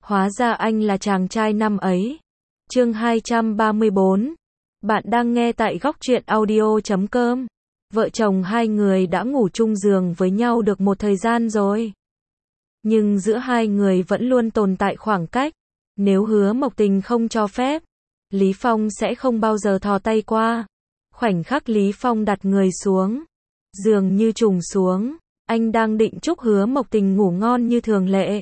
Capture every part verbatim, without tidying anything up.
Hóa ra anh là chàng trai năm ấy. Chương hai trăm ba mươi bốn. Bạn đang nghe tại góc truyện audio chấm com. Vợ chồng hai người đã ngủ chung giường với nhau được một thời gian rồi. Nhưng giữa hai người vẫn luôn tồn tại khoảng cách. Nếu Hứa Mộc Tình không cho phép, Lý Phong sẽ không bao giờ thò tay qua. Khoảnh khắc Lý Phong đặt người xuống, giường như trùng xuống, anh đang định chúc Hứa Mộc Tình ngủ ngon như thường lệ.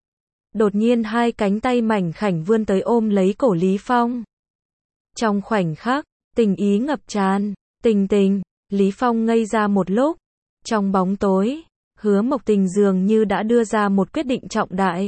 Đột nhiên hai cánh tay mảnh khảnh vươn tới ôm lấy cổ Lý Phong. Trong khoảnh khắc, tình ý ngập tràn, Tình Tình, Lý Phong ngây ra một lúc. Trong bóng tối, Hứa Mộc Tình dường như đã đưa ra một quyết định trọng đại.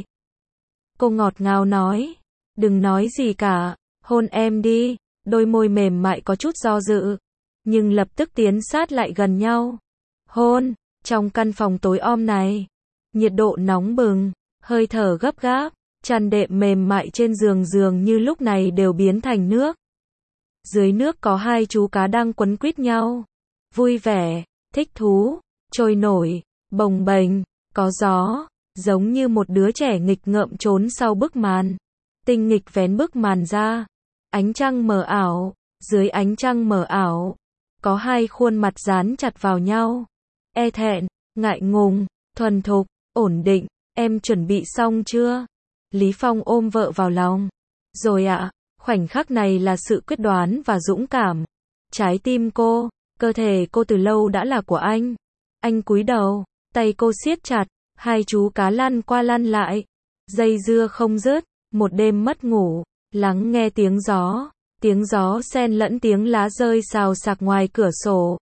Cô ngọt ngào nói, đừng nói gì cả, hôn em đi. Đôi môi mềm mại có chút do dự, nhưng lập tức tiến sát lại gần nhau. Hôn, trong căn phòng tối om này, nhiệt độ nóng bừng, hơi thở gấp gáp, chăn đệm mềm mại trên giường dường như lúc này đều biến thành nước. Dưới nước có hai chú cá đang quấn quýt nhau, vui vẻ, thích thú, trôi nổi, bồng bềnh, có gió, giống như một đứa trẻ nghịch ngợm trốn sau bức màn. Tinh nghịch vén bức màn ra, ánh trăng mờ ảo, dưới ánh trăng mờ ảo, có hai khuôn mặt dán chặt vào nhau. E thẹn, ngại ngùng, thuần thục, ổn định, em chuẩn bị xong chưa? Lý Phong ôm vợ vào lòng. Rồi ạ, khoảnh khắc này là sự quyết đoán và dũng cảm. Trái tim cô, cơ thể cô từ lâu đã là của anh. Anh cúi đầu, tay cô siết chặt, hai chú cá lăn qua lăn lại, dây dưa không dứt. Một đêm mất ngủ, lắng nghe tiếng gió, tiếng gió xen lẫn tiếng lá rơi xào xạc ngoài cửa sổ.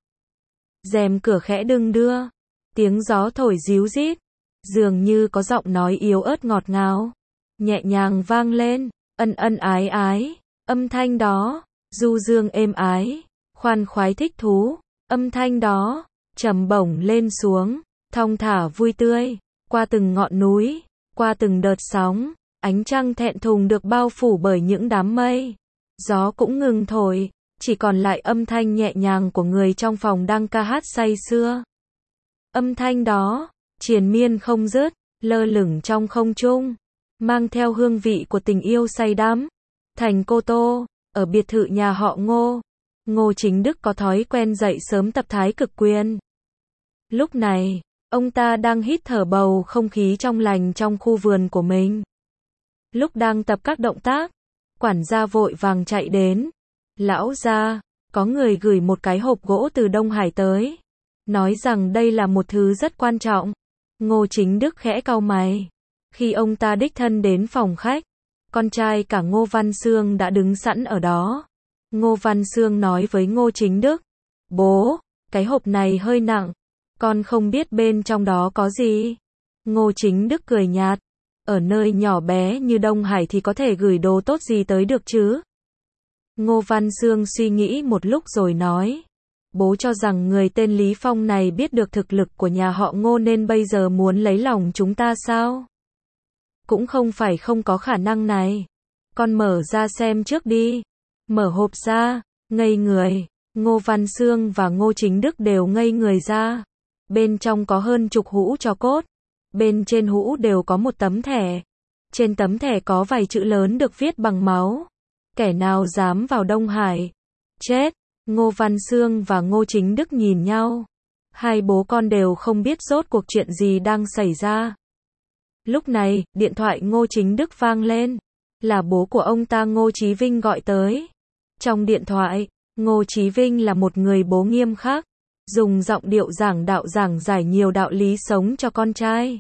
Rèm cửa khẽ đung đưa, tiếng gió thổi ríu rít, dường như có giọng nói yếu ớt ngọt ngào, nhẹ nhàng vang lên, ân ân ái ái, âm thanh đó, du dương êm ái, khoan khoái thích thú, âm thanh đó, trầm bổng lên xuống, thong thả vui tươi, qua từng ngọn núi, qua từng đợt sóng. Ánh trăng thẹn thùng được bao phủ bởi những đám mây. Gió cũng ngừng thổi, chỉ còn lại âm thanh nhẹ nhàng của người trong phòng đang ca hát say sưa. Âm thanh đó, triền miên không dứt, lơ lửng trong không trung, mang theo hương vị của tình yêu say đắm. Thành Cô Tô, ở biệt thự nhà họ Ngô, Ngô Chính Đức có thói quen dậy sớm tập thái cực quyền. Lúc này, ông ta đang hít thở bầu không khí trong lành trong khu vườn của mình. Lúc đang tập các động tác, quản gia vội vàng chạy đến. Lão gia, có người gửi một cái hộp gỗ từ Đông Hải tới, nói rằng đây là một thứ rất quan trọng. Ngô Chính Đức khẽ cau mày. Khi ông ta đích thân đến phòng khách, con trai cả Ngô Văn Xương đã đứng sẵn ở đó. Ngô Văn Xương nói với Ngô Chính Đức, bố, cái hộp này hơi nặng, con không biết bên trong đó có gì. Ngô Chính Đức cười nhạt. Ở nơi nhỏ bé như Đông Hải thì có thể gửi đồ tốt gì tới được chứ? Ngô Văn Xương suy nghĩ một lúc rồi nói, bố cho rằng người tên Lý Phong này biết được thực lực của nhà họ Ngô nên bây giờ muốn lấy lòng chúng ta sao? Cũng không phải không có khả năng này. Con mở ra xem trước đi. Mở hộp ra, ngây người, Ngô Văn Xương và Ngô Chính Đức đều ngây người ra. Bên trong có hơn chục hũ tro cốt. Bên trên hũ đều có một tấm thẻ. Trên tấm thẻ có vài chữ lớn được viết bằng máu. Kẻ nào dám vào Đông Hải? Chết! Ngô Văn Xương và Ngô Chính Đức nhìn nhau. Hai bố con đều không biết rốt cuộc chuyện gì đang xảy ra. Lúc này, điện thoại Ngô Chính Đức vang lên. Là bố của ông ta Ngô Chí Vinh gọi tới. Trong điện thoại, Ngô Chí Vinh là một người bố nghiêm khắc. Dùng giọng điệu giảng đạo giảng giải nhiều đạo lý sống cho con trai.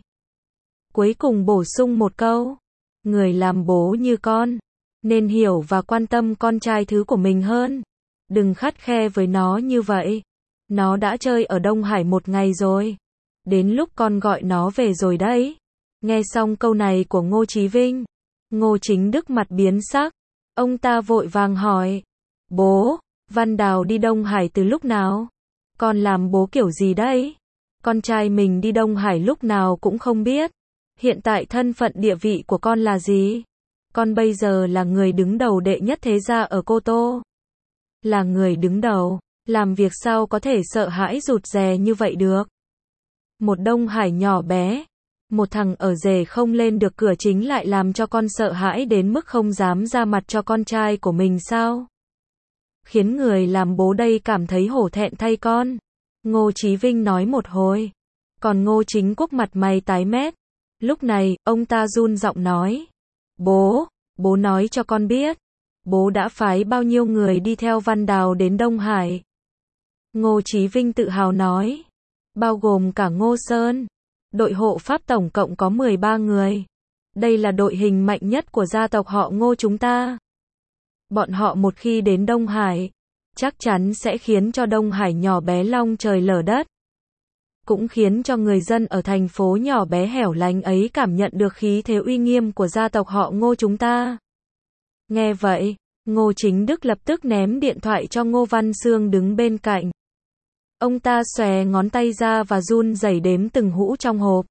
Cuối cùng bổ sung một câu, người làm bố như con, nên hiểu và quan tâm con trai thứ của mình hơn. Đừng khắt khe với nó như vậy. Nó đã chơi ở Đông Hải một ngày rồi. Đến lúc con gọi nó về rồi đấy. Nghe xong câu này của Ngô Chí Vinh, Ngô Chính Đức mặt biến sắc. Ông ta vội vàng hỏi, bố, Văn Đào đi Đông Hải từ lúc nào? Con làm bố kiểu gì đấy? Con trai mình đi Đông Hải lúc nào cũng không biết. Hiện tại thân phận địa vị của con là gì? Con bây giờ là người đứng đầu đệ nhất thế gia ở Cô Tô. Là người đứng đầu, làm việc sao có thể sợ hãi rụt rè như vậy được? Một Đông Hải nhỏ bé, Một thằng ở rể không lên được cửa chính lại làm cho con sợ hãi đến mức không dám ra mặt cho con trai của mình sao? Khiến người làm bố đây cảm thấy hổ thẹn thay con. Ngô Chí Vinh nói một hồi. Còn Ngô Chính Quốc mặt mày tái mét. Lúc này, ông ta run giọng nói. Bố, bố nói cho con biết. Bố đã phái bao nhiêu người đi theo Văn Đào đến Đông Hải? Ngô Chí Vinh tự hào nói. Bao gồm cả Ngô Sơn. Đội hộ pháp tổng cộng có mười ba người. Đây là đội hình mạnh nhất của gia tộc họ Ngô chúng ta. Bọn họ một khi đến Đông Hải, chắc chắn sẽ khiến cho Đông Hải nhỏ bé long trời lở đất. Cũng khiến cho người dân ở thành phố nhỏ bé hẻo lánh ấy cảm nhận được khí thế uy nghiêm của gia tộc họ Ngô chúng ta. Nghe vậy, Ngô Chính Đức lập tức ném điện thoại cho Ngô Văn Xương đứng bên cạnh. Ông ta xòe ngón tay ra và run rẩy đếm từng hũ trong hộp.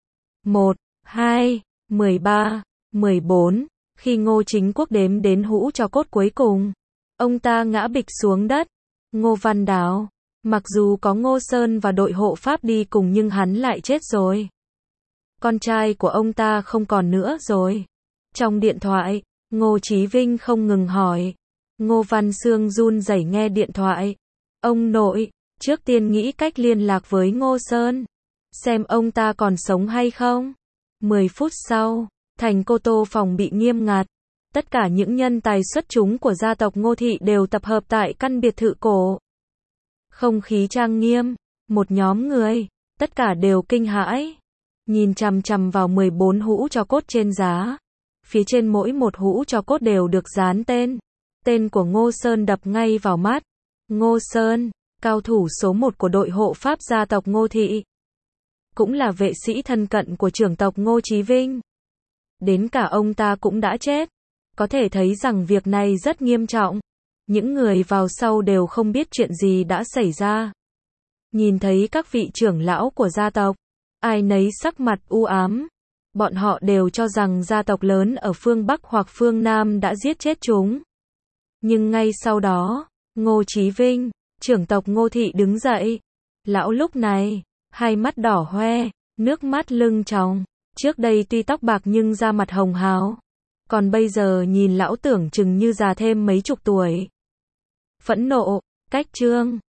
Một, hai, mười ba, mười bốn. Khi Ngô Chính Quốc đếm đến hũ cho cốt cuối cùng, ông ta ngã bịch xuống đất. Ngô Văn Đào, mặc dù có Ngô Sơn và đội hộ pháp đi cùng nhưng hắn lại chết rồi. Con trai của ông ta không còn nữa rồi. Trong điện thoại, Ngô Chí Vinh không ngừng hỏi. Ngô Văn Xương run rẩy nghe điện thoại. Ông nội, trước tiên nghĩ cách liên lạc với Ngô Sơn, xem ông ta còn sống hay không. mười phút sau, thành Cô Tô phòng bị nghiêm ngặt. Tất cả những nhân tài xuất chúng của gia tộc Ngô Thị đều tập hợp tại căn biệt thự cổ. Không khí trang nghiêm, một nhóm người, tất cả đều kinh hãi. Nhìn chằm chằm vào mười bốn hũ tro cốt trên giá. Phía trên mỗi một hũ tro cốt đều được dán tên. Tên của Ngô Sơn đập ngay vào mắt. Ngô Sơn, cao thủ số một của đội hộ pháp gia tộc Ngô Thị. Cũng là vệ sĩ thân cận của trưởng tộc Ngô Chí Vinh. Đến cả ông ta cũng đã chết. Có thể thấy rằng việc này rất nghiêm trọng. Những người vào sau đều không biết chuyện gì đã xảy ra. Nhìn thấy các vị trưởng lão của gia tộc, ai nấy sắc mặt u ám. Bọn họ đều cho rằng gia tộc lớn ở phương Bắc hoặc phương Nam đã giết chết chúng. Nhưng ngay sau đó, Ngô Chí Vinh, trưởng tộc Ngô Thị đứng dậy. Lão lúc này, hai mắt đỏ hoe, nước mắt lưng tròng. Trước đây tuy tóc bạc nhưng da mặt hồng hào. Còn bây giờ nhìn lão tưởng chừng như già thêm mấy chục tuổi. Phẫn nộ, cách trương.